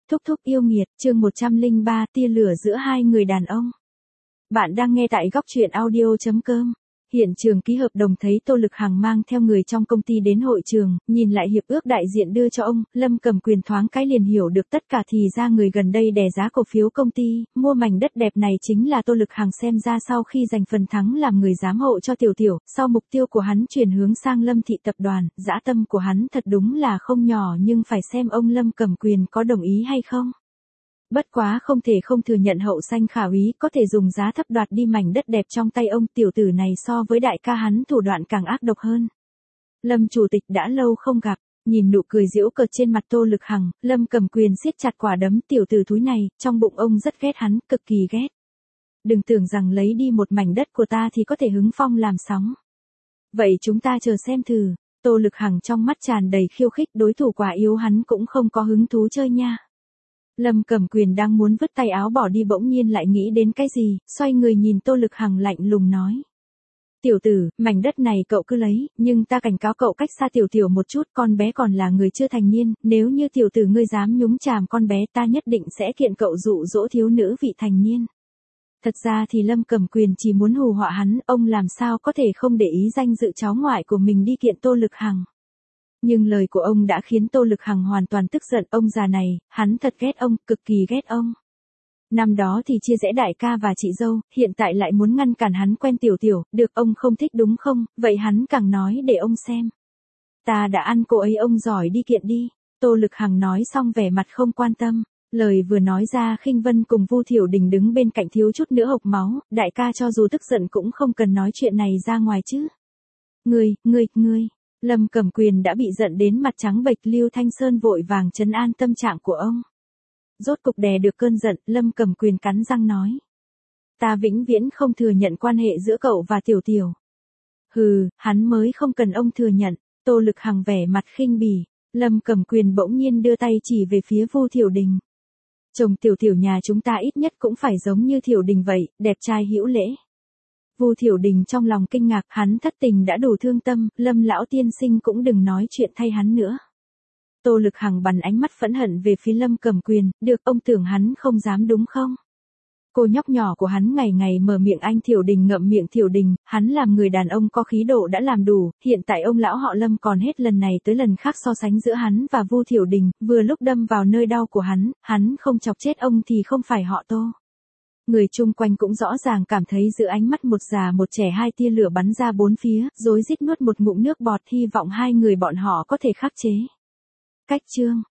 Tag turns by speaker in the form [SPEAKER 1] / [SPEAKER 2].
[SPEAKER 1] Thúc thúc yêu nghiệt, chương 103, tia lửa giữa hai người đàn ông. Bạn đang nghe tại góc truyện audio.com. Hiện trường ký hợp đồng thấy Tô Lực Hằng mang theo người trong công ty đến hội trường, nhìn lại hiệp ước đại diện đưa cho ông, Lâm Cầm Quyền thoáng cái liền hiểu được tất cả thì ra người gần đây đè giá cổ phiếu công ty, mua mảnh đất đẹp này chính là Tô Lực Hằng xem ra sau khi giành phần thắng làm người giám hộ cho Tiểu Tiểu, sau mục tiêu của hắn chuyển hướng sang Lâm Thị tập đoàn, dã tâm của hắn thật đúng là không nhỏ nhưng phải xem ông Lâm Cầm Quyền có đồng ý hay không. Bất quá không thể không thừa nhận hậu sanh khả úy có thể dùng giá thấp đoạt đi mảnh đất đẹp trong tay ông tiểu tử này so với đại ca hắn thủ đoạn càng ác độc hơn. Lâm chủ tịch đã lâu không gặp, nhìn nụ cười giễu cợt trên mặt Tô Lực Hằng, Lâm Cầm Quyền siết chặt quả đấm tiểu tử thúi này, trong bụng ông rất ghét hắn, cực kỳ ghét. Đừng tưởng rằng lấy đi một mảnh đất của ta thì có thể hứng phong làm sóng. Vậy chúng ta chờ xem thử, Tô Lực Hằng trong mắt tràn đầy khiêu khích, đối thủ quả yếu hắn cũng không có hứng thú chơi nha. Lâm Cầm Quyền đang muốn vứt tay áo bỏ đi bỗng nhiên lại nghĩ đến cái gì, xoay người nhìn Tô Lực Hằng lạnh lùng nói. Tiểu tử, mảnh đất này cậu cứ lấy, nhưng ta cảnh cáo cậu cách xa Tiểu Tiểu một chút, con bé còn là người chưa thành niên, nếu như tiểu tử ngươi dám nhúng chàm con bé ta nhất định sẽ kiện cậu dụ dỗ thiếu nữ vị thành niên. Thật ra thì Lâm Cầm Quyền chỉ muốn hù họa hắn, ông làm sao có thể không để ý danh dự cháu ngoại của mình đi kiện Tô Lực Hằng. Nhưng lời của ông đã khiến Tô Lực Hằng hoàn toàn tức giận, ông già này, hắn thật ghét ông, cực kỳ ghét ông. Năm đó thì chia rẽ đại ca và chị dâu, hiện tại lại muốn ngăn cản hắn quen Tiểu Tiểu, được ông không thích đúng không, vậy hắn càng nói để ông xem. Ta đã ăn cô ấy, ông giỏi đi kiện đi, Tô Lực Hằng nói xong vẻ mặt không quan tâm. Lời vừa nói ra Khinh Vân cùng Vu Thiểu Đình đứng bên cạnh thiếu chút nữa hộc máu, đại ca cho dù tức giận cũng không cần nói chuyện này ra ngoài chứ. Ngươi. Lâm Cầm Quyền đã bị giận đến mặt trắng bệch, Lưu Thanh Sơn vội vàng trấn an tâm trạng của ông. Rốt cục đè được cơn giận, Lâm Cầm Quyền cắn răng nói. Ta vĩnh viễn không thừa nhận quan hệ giữa cậu và Tiểu Tiểu. Hừ, hắn mới không cần ông thừa nhận, Tô Lực Hằng vẻ mặt khinh bỉ, Lâm Cầm Quyền bỗng nhiên đưa tay chỉ về phía Vu Thiểu Đình. Chồng Tiểu Tiểu nhà chúng ta ít nhất cũng phải giống như Thiểu Đình vậy, đẹp trai hữu lễ. Vu Thiểu Đình trong lòng kinh ngạc, hắn thất tình đã đủ thương tâm, Lâm lão tiên sinh cũng đừng nói chuyện thay hắn nữa. Tô Lực Hằng bắn ánh mắt phẫn hận về phía Lâm Cầm Quyền, được ông tưởng hắn không dám đúng không? Cô nhóc nhỏ của hắn ngày ngày mở miệng anh Thiểu Đình ngậm miệng Thiểu Đình, hắn làm người đàn ông có khí độ đã làm đủ, hiện tại ông lão họ Lâm còn hết lần này tới lần khác so sánh giữa hắn và Vu Thiểu Đình, vừa lúc đâm vào nơi đau của hắn không chọc chết ông thì không phải họ Tô. Người chung quanh cũng rõ ràng cảm thấy giữa ánh mắt một già một trẻ hai tia lửa bắn ra bốn phía, rối rít nuốt một ngụm nước bọt, hy vọng hai người bọn họ có thể khắc chế. Cách chương